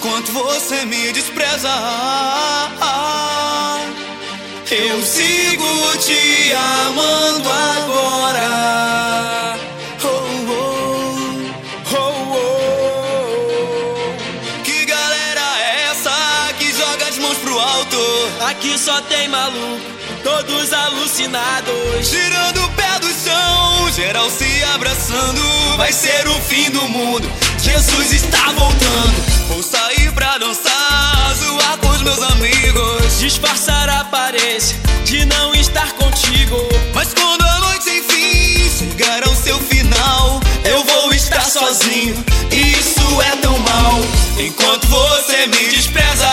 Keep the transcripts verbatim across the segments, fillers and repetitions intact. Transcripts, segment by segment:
enquanto você me despreza. Eu sigo te amando agora. Oh, oh, oh, oh. Que galera é essa que joga as mãos pro alto? Aqui só tem maluco, todos alucinados, tirando o pé do chão, geral se abraçando. Vai ser o fim do mundo, Jesus está voltando. Vou sair pra dançar, zoar com os meus amigos, disfarçar a aparência de não estar contigo. Mas quando a noite enfim chegar ao seu final, eu vou estar sozinho, e isso é tão mal. Enquanto você me despreza,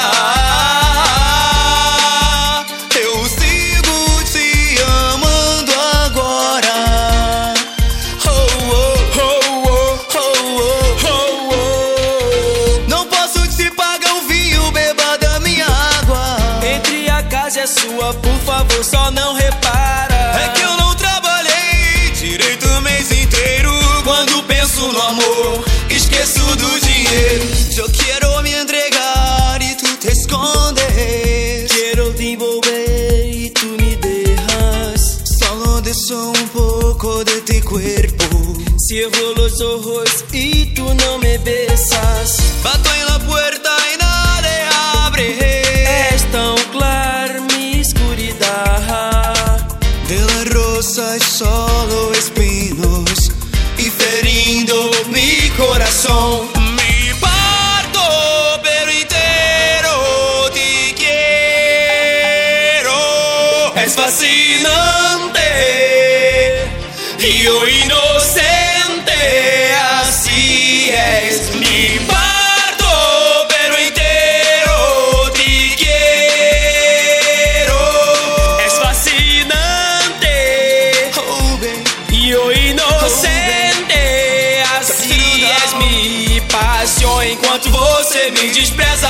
eu sigo te amando agora. Oh, oh, oh, oh, oh, oh, oh. Não posso te pagar um vinho, beba da minha água. Entre a casa e a sua, por favor, só não repara. É que eu não trabalhei direito o mês inteiro. Quando penso no amor, esqueço do dinheiro. Eu quero me entregar e tu te escondes. Quero te envolver y tú me dejas. Solo deseo un poco de tu cuerpo. Cierro los ojos y tú no me besas. Bato en la puerta y nadie abre. Es tan clara mi escuridad. De las rosas solo espinos y ferindo mi corazón. Me parto pero entero te quiero. Es fascinante y yo inocente, así es. Me parto pero entero te quiero. Es fascinante, Oh, baby. y yo inocente, así es mi pasión. Enquanto você me despreza,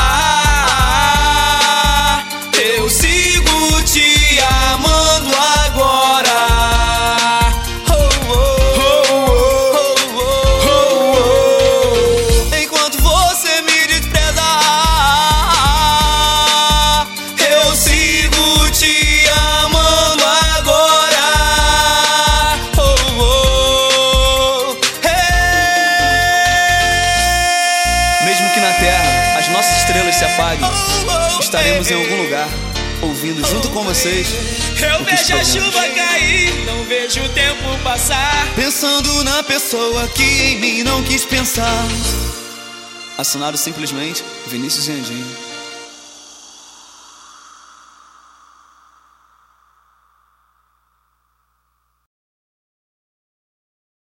eu sigo te amando agora. Oh, oh, oh, oh, oh, oh. Enquanto você me despreza, eu sigo te amando agora. Oh, oh, hey. Mesmo que na Terra as nossas estrelas se apaguem, estaremos em algum lugar, ouvindo junto com vocês. Eu o que vejo a escolhemos. chuva cair, não vejo o tempo passar. Pensando na pessoa que em mim não quis pensar. Assinado simplesmente Vinícius Anjinho.